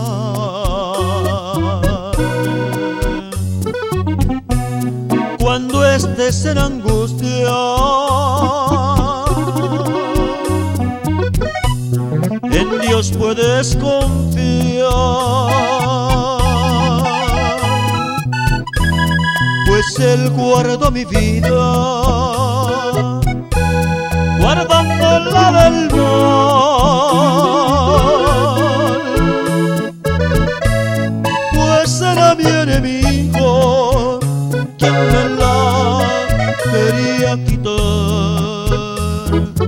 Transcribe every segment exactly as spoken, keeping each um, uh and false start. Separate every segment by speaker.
Speaker 1: Cuando estés en angustia, en Dios puedes confiar, pues Él guardó mi vida, guardándola del mal, pues era mi enemigo quien me la quería quitar,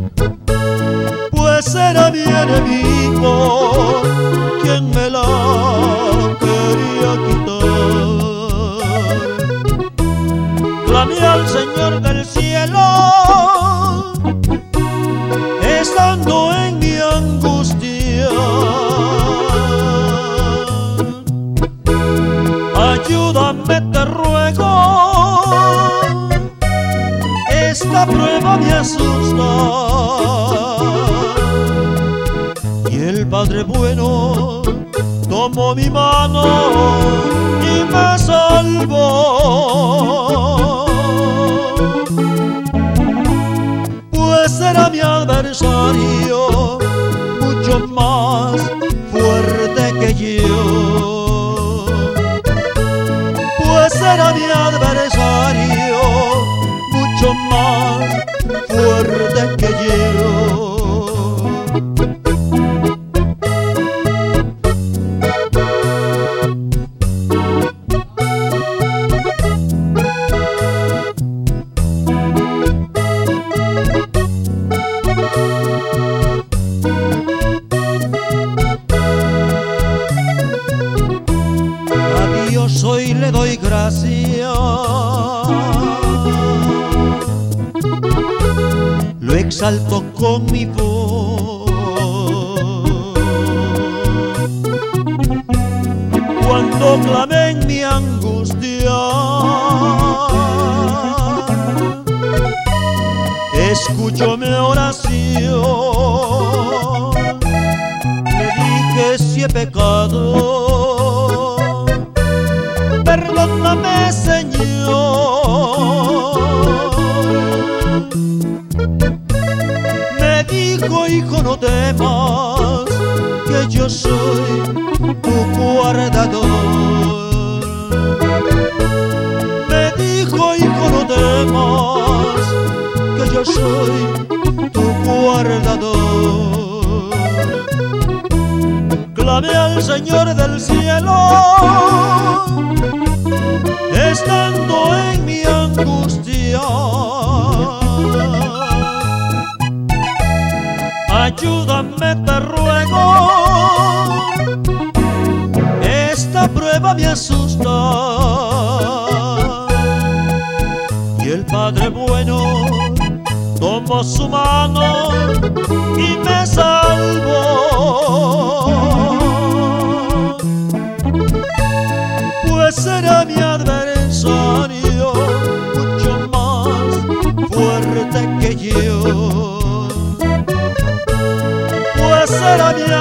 Speaker 1: pues era mi enemigo quien me la quería quitar. Clamé al Señor del cielo, estando en mi angustia, ayúdame te ruego, esta prueba me asusta. Y el Padre bueno tomó mi mano y me salvó, pues era mi adversario mucho más fuerte que yo, pues era mi adversario mucho más fuerte que yo. Hoy le doy gracias, lo exalto con mi voz. Cuando clamé en mi angustia, escuchó mi oración. Le dije si he pecado, perdóname, Señor. Me dijo, hijo, no temas, que yo soy tu guardador. Me dijo, hijo, no temas, que yo soy tu guardador. Clamé al Señor del cielo, estando en mi angustia, ayúdame te ruego, esta prueba me asusta. Y el Padre bueno tomó su mano y me salvó, pues era mi adversario mucho más fuerte que yo, pues era mi